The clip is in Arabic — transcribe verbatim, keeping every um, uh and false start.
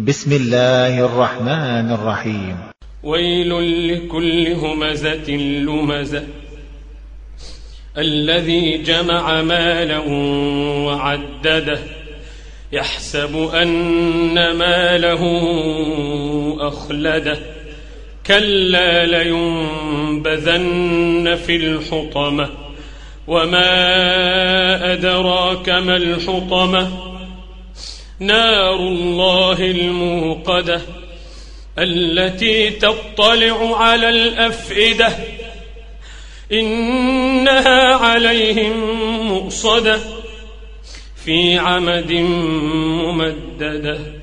بسم الله الرحمن الرحيم. ويل لكل همزة لمزة الذي جمع مالا وعدده يحسب أن ماله أخلده كلا لينبذن في الحطمة وما أدراك ما الحطمة نار الله الموقدة التي تطلع على الأفئدة إنها عليهم مؤصدة في عمد ممددة.